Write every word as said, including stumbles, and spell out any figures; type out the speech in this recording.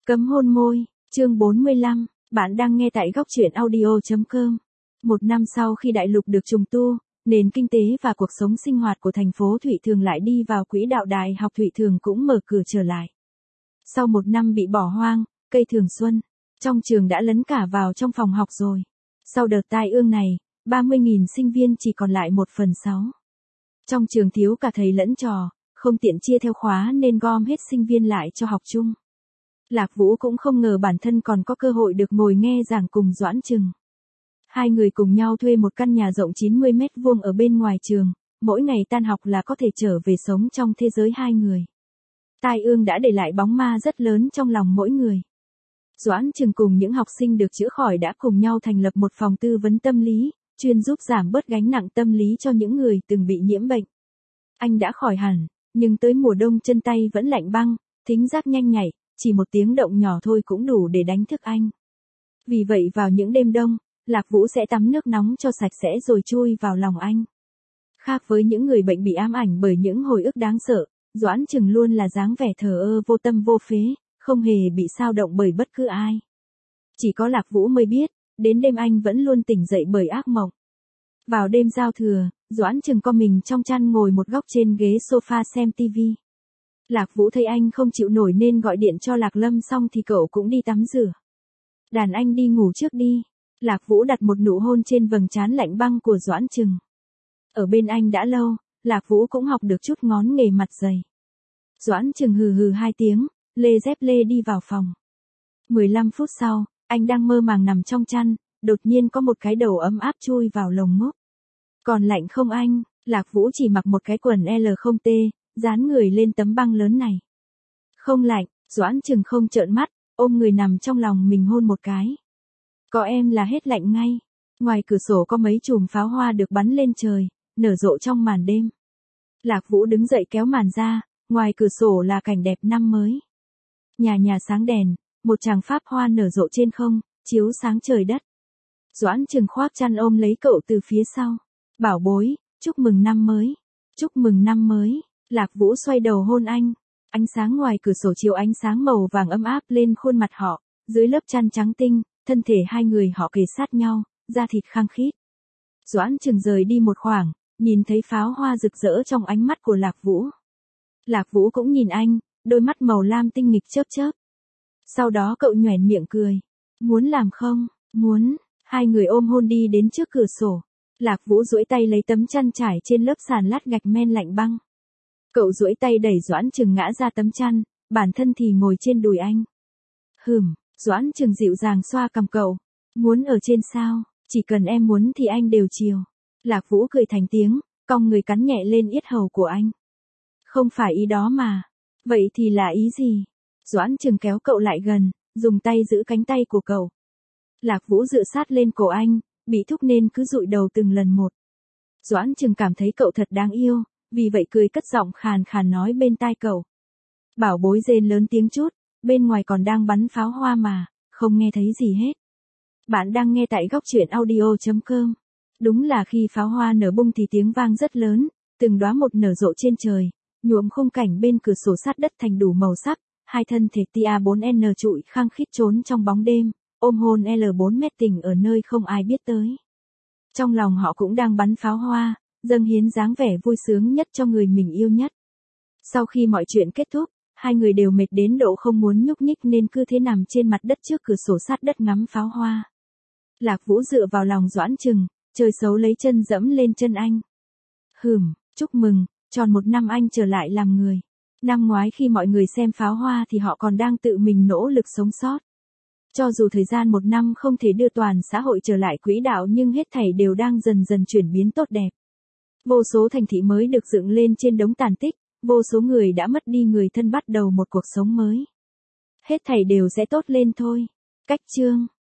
Cấm hôn môi, chương bốn mươi lăm, bạn đang nghe tại góc truyện audio.com. Một năm sau khi đại lục được trùng tu, nền kinh tế và cuộc sống sinh hoạt của thành phố Thụy Thường lại đi vào quỹ đạo, Đại học Thụy Thường cũng mở cửa trở lại. Sau một năm bị bỏ hoang, cây thường xuân, trong trường đã lấn cả vào trong phòng học rồi. Sau đợt tai ương này, ba mươi nghìn sinh viên chỉ còn lại một phần sáu. Trong trường thiếu cả thầy lẫn trò, không tiện chia theo khóa nên gom hết sinh viên lại cho học chung. Lạc Vũ cũng không ngờ bản thân còn có cơ hội được ngồi nghe giảng cùng Doãn Trừng. Hai người cùng nhau thuê một căn nhà rộng chín mươi mét vuông ở bên ngoài trường, mỗi ngày tan học là có thể trở về sống trong thế giới hai người. Tai ương đã để lại bóng ma rất lớn trong lòng mỗi người. Doãn Trừng cùng những học sinh được chữa khỏi đã cùng nhau thành lập một phòng tư vấn tâm lý, chuyên giúp giảm bớt gánh nặng tâm lý cho những người từng bị nhiễm bệnh. Anh đã khỏi hẳn, nhưng tới mùa đông chân tay vẫn lạnh băng, thính giác nhanh nhạy, chỉ một tiếng động nhỏ thôi cũng đủ để đánh thức anh. Vì vậy vào những đêm đông, Lạc Vũ sẽ tắm nước nóng cho sạch sẽ rồi chui vào lòng anh. Khác với những người bệnh bị ám ảnh bởi những hồi ức đáng sợ, Doãn Trừng luôn là dáng vẻ thờ ơ vô tâm vô phế, không hề bị xao động bởi bất cứ ai. Chỉ có Lạc Vũ mới biết, đến đêm anh vẫn luôn tỉnh dậy bởi ác mộng. Vào đêm giao thừa, Doãn Trừng co mình trong chăn ngồi một góc trên ghế sofa xem tivi. Lạc Vũ thấy anh không chịu nổi nên gọi điện cho Lạc Lâm, xong thì cậu cũng đi tắm rửa. Đàn anh đi ngủ trước đi. Lạc Vũ đặt một nụ hôn trên vầng trán lạnh băng của Doãn Trừng. Ở bên anh đã lâu, Lạc Vũ cũng học được chút ngón nghề mặt dày. Doãn Trừng hừ hừ hai tiếng, lê dép lê đi vào phòng. mười lăm phút sau, anh đang mơ màng nằm trong chăn, đột nhiên có một cái đầu ấm áp chui vào lồng ngực. Còn lạnh không anh? Lạc Vũ chỉ mặc một cái quần L không T, dán người lên tấm băng lớn này. Không lạnh. Doãn Trừng không trợn mắt, ôm người nằm trong lòng mình hôn một cái. Có em là hết lạnh ngay. Ngoài cửa sổ có mấy chùm pháo hoa được bắn lên trời, nở rộ trong màn đêm. Lạc Vũ đứng dậy kéo màn ra, ngoài cửa sổ là cảnh đẹp năm mới. Nhà nhà sáng đèn, một tràng pháp hoa nở rộ trên không, chiếu sáng trời đất. Doãn Trừng khoác chăn ôm lấy cậu từ phía sau. Bảo bối, chúc mừng năm mới. Chúc mừng năm mới. Lạc Vũ xoay đầu hôn anh. Ánh sáng ngoài cửa sổ chiếu ánh sáng màu vàng ấm áp lên khuôn mặt họ, dưới lớp chăn trắng tinh, thân thể hai người họ kề sát nhau, da thịt khăng khít. Doãn Trừng rời đi một khoảng, nhìn thấy pháo hoa rực rỡ trong ánh mắt của Lạc Vũ. Lạc Vũ cũng nhìn anh, đôi mắt màu lam tinh nghịch chớp chớp. Sau đó cậu nhoẻn miệng cười. Muốn làm không? Muốn. Hai người ôm hôn đi đến trước cửa sổ. Lạc Vũ duỗi tay lấy tấm chăn trải trên lớp sàn lát gạch men lạnh băng. Cậu duỗi tay đẩy Doãn Trừng ngã ra tấm chăn, bản thân thì ngồi trên đùi anh. Hừm, Doãn Trừng dịu dàng xoa cằm cậu. Muốn ở trên sao? Chỉ cần em muốn thì anh đều chiều. Lạc Vũ cười thành tiếng, cong người cắn nhẹ lên yết hầu của anh. Không phải ý đó mà. Vậy thì là ý gì? Doãn Trừng kéo cậu lại gần, dùng tay giữ cánh tay của cậu. Lạc Vũ dựa sát lên cổ anh, bị thúc nên cứ dụi đầu từng lần một. Doãn Trừng cảm thấy cậu thật đáng yêu, vì vậy cười cất giọng khàn khàn nói bên tai cậu. Bảo bối rên lớn tiếng chút, bên ngoài còn đang bắn pháo hoa mà, không nghe thấy gì hết. Bạn đang nghe tại góc truyện audio.com. Đúng là khi pháo hoa nở bung thì tiếng vang rất lớn, từng đóa một nở rộ trên trời, nhuộm khung cảnh bên cửa sổ sát đất thành đủ màu sắc, hai thân thể tia bốn N trụi khăng khít trốn trong bóng đêm, ôm hôn L bốn mét tình ở nơi không ai biết tới. Trong lòng họ cũng đang bắn pháo hoa, dâng hiến dáng vẻ vui sướng nhất cho người mình yêu nhất. Sau khi mọi chuyện kết thúc, hai người đều mệt đến độ không muốn nhúc nhích nên cứ thế nằm trên mặt đất trước cửa sổ sát đất ngắm pháo hoa. Lạc Vũ dựa vào lòng Doãn Trừng, chơi xấu lấy chân dẫm lên chân anh. Hừm, chúc mừng, tròn một năm anh trở lại làm người. Năm ngoái khi mọi người xem pháo hoa thì họ còn đang tự mình nỗ lực sống sót. Cho dù thời gian một năm không thể đưa toàn xã hội trở lại quỹ đạo nhưng hết thảy đều đang dần dần chuyển biến tốt đẹp. Vô số thành thị mới được dựng lên trên đống tàn tích, vô số người đã mất đi người thân bắt đầu một cuộc sống mới. Hết thảy đều sẽ tốt lên thôi. Cách chương